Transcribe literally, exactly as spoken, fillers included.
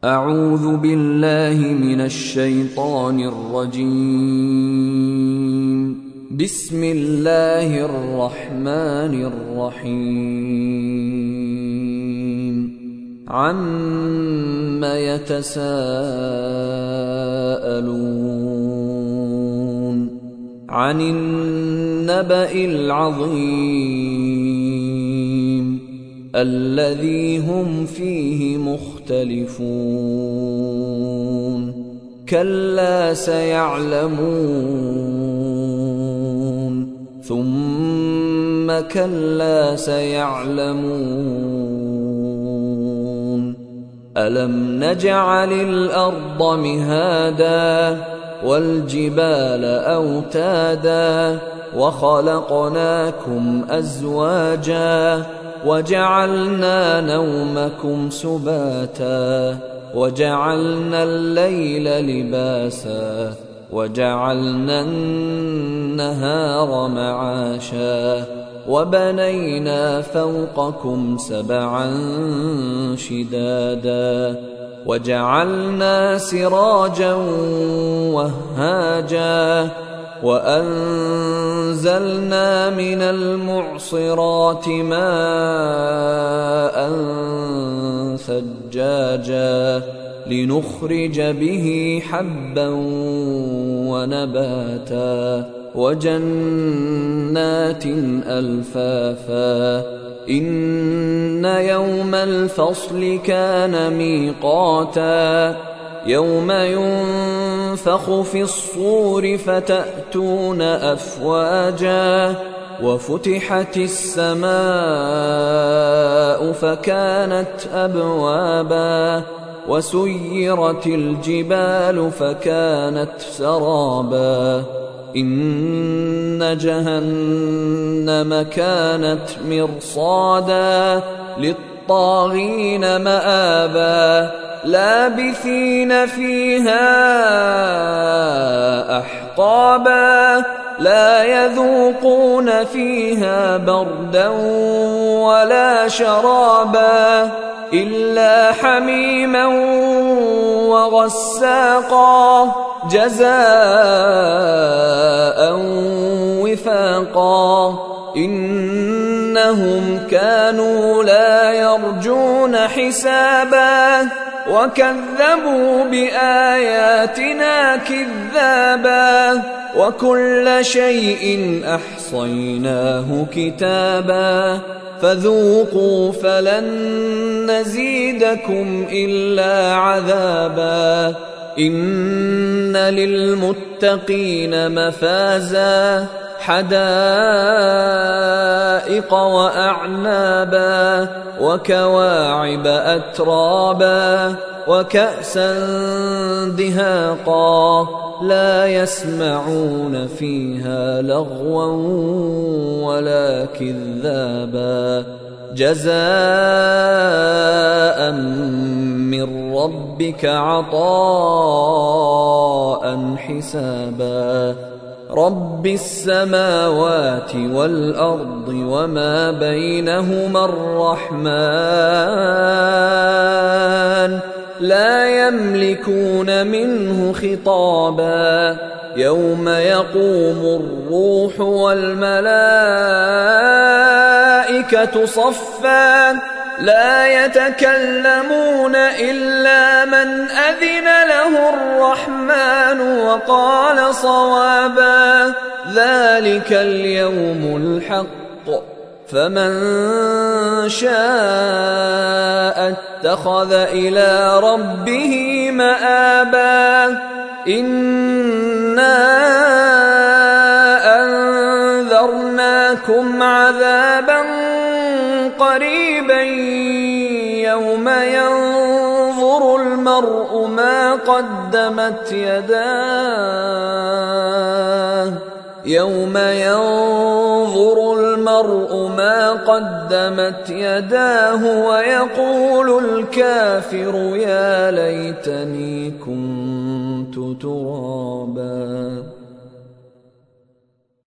أعوذ بالله من الشيطان الرجيم. بسم الله الرحمن الرحيم. عَمَّ يتساءلون عن النبأ العظيم الذي هم فيه مختلفون كلا سيعلمون ثم كلا سيعلمون ألم نجعل الأرض مهادا والجبال أوتادا وخلقناكم أزواجا وجعلنا نومكم سباتا وجعلنا الليل لباسا وجعلنا النهار معاشا وبنينا فوقكم سبعا شدادا وجعلنا سراجا وهاجا وأنزلنا من المعصرات ماء ثجاجا لنخرج به حبا ونباتا وجنات ألفافا إن يوم الفصل كان ميقاتا يوم ينفخ في الصور فتأتون أفواجا وفتحت السماء فكانت أبوابا وسيرت الجبال فكانت سرابا إن جهنم كانت مرصادا للطاغين مآبا لابثين فيها أحقابا لا يذوقون فيها بردا ولا شرابا إلا حميما وغساقا جزاء وفاقا إنهم كانوا لا يرجون حسابا وكذبوا بآياتنا كذابا وكل شيء أحصيناه كتابا فذوقوا فلن نزيدكم إلا عذابا إن للمتقين مفازا حدائق وأعنابا وكواعب أترابا وكأسا دهاقا لا يسمعون فيها لغوا ولا كذابا جزاء من ربك عطاء حسابا رب السماوات والأرض وما بينهما الرحمن لا يملكون منه خطابا يوم يقوم الروح والملائكة صفا لا يتكلمون إلا من أذن له الرحمن وقال صوابا ذلك اليوم الحق فمن شاء اتخذ إلى ربه مآبا إنا أنذرناكم عذابا قريبا يوم ينظر المرء ما قدمت يداه يوم ينظر المرء ما قدمت يداه ويقول الكافر يا ليتني كنت ترابا.